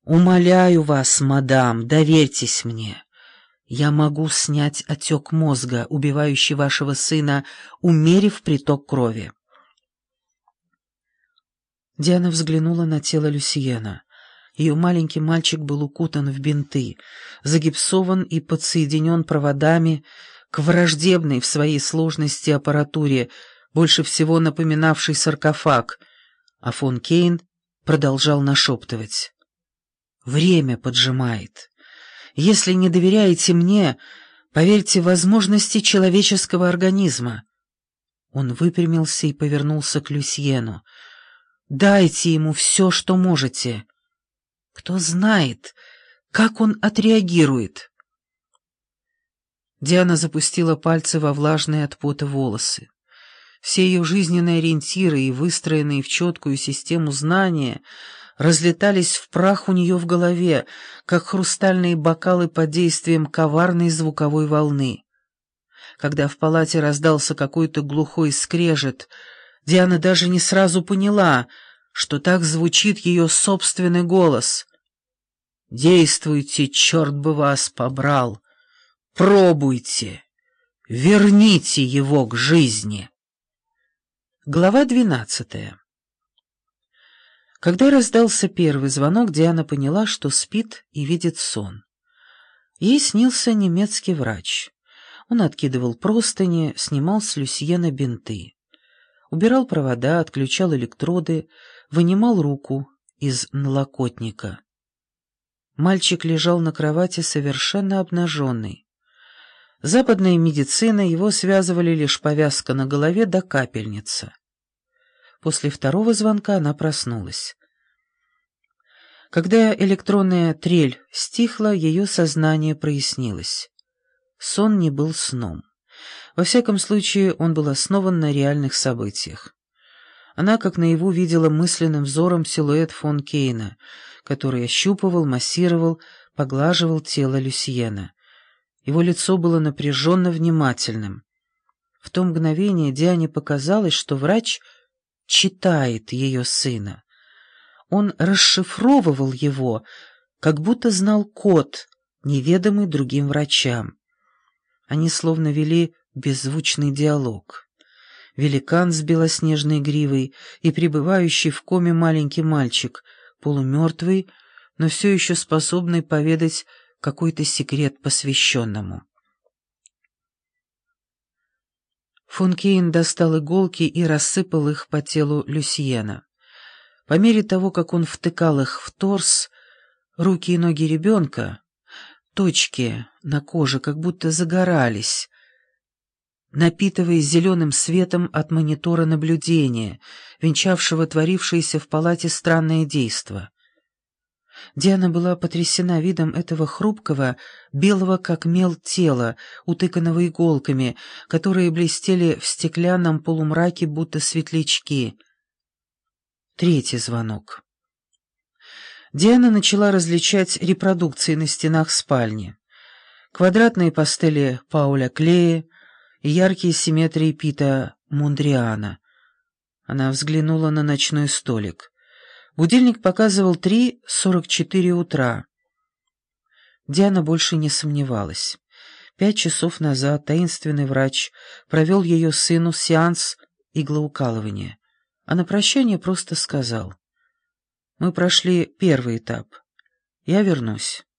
«Умоляю вас, мадам, доверьтесь мне. Я могу снять отек мозга, убивающий вашего сына, умерив приток крови». Диана взглянула на тело Люсьена. Ее маленький мальчик был укутан в бинты, загипсован и подсоединен проводами к враждебной в своей сложности аппаратуре, больше всего напоминавшей саркофаг, а фон Кейн продолжал нашептывать. «Время поджимает. Если не доверяете мне, поверьте возможности человеческого организма». Он выпрямился и повернулся к Люсьену. «Дайте ему все, что можете. Кто знает, как он отреагирует». Диана запустила пальцы во влажные от пота волосы. Все ее жизненные ориентиры и выстроенные в четкую систему знания разлетались в прах у нее в голове, как хрустальные бокалы под действием коварной звуковой волны. Когда в палате раздался какой-то глухой скрежет, Диана даже не сразу поняла, что так звучит ее собственный голос. «Действуйте, черт бы вас побрал! Пробуйте! Верните его к жизни!» Глава 12. Когда раздался первый звонок, Диана поняла, что спит и видит сон. Ей снился немецкий врач. Он откидывал простыни, снимал с Люсьена бинты. Убирал провода, отключал электроды, вынимал руку из налокотника. Мальчик лежал на кровати совершенно обнаженный. Западной медициной его связывали лишь повязка на голове да капельница. После второго звонка она проснулась. Когда электронная трель стихла, ее сознание прояснилось. Сон не был сном. Во всяком случае, он был основан на реальных событиях. Она, как наяву, видела мысленным взором силуэт фон Кейна, который ощупывал, массировал, поглаживал тело Люсьена. Его лицо было напряженно внимательным. В то мгновение Диане показалось, что врач читает ее сына. Он расшифровывал его, как будто знал код, неведомый другим врачам. Они словно вели беззвучный диалог. Великан с белоснежной гривой и пребывающий в коме маленький мальчик, полумертвый, но все еще способный поведать какой-то секрет посвященному. Фон Кейн достал иголки и рассыпал их по телу Люсьена. По мере того, как он втыкал их в торс, руки и ноги ребенка, точки на коже как будто загорались, напитываясь зеленым светом от монитора наблюдения, венчавшего творившееся в палате странное действо. Диана была потрясена видом этого хрупкого, белого как мел тела, утыканного иголками, которые блестели в стеклянном полумраке, будто светлячки. Третий звонок. Диана начала различать репродукции на стенах спальни. Квадратные пастели Пауля Клея и яркие симметрии Пита Мондриана. Она взглянула на ночной столик. Будильник показывал 3:44 утра. Диана больше не сомневалась. 5 часов назад таинственный врач провел ее сыну сеанс иглоукалывания, а на прощание просто сказал: «Мы прошли первый этап. Я вернусь».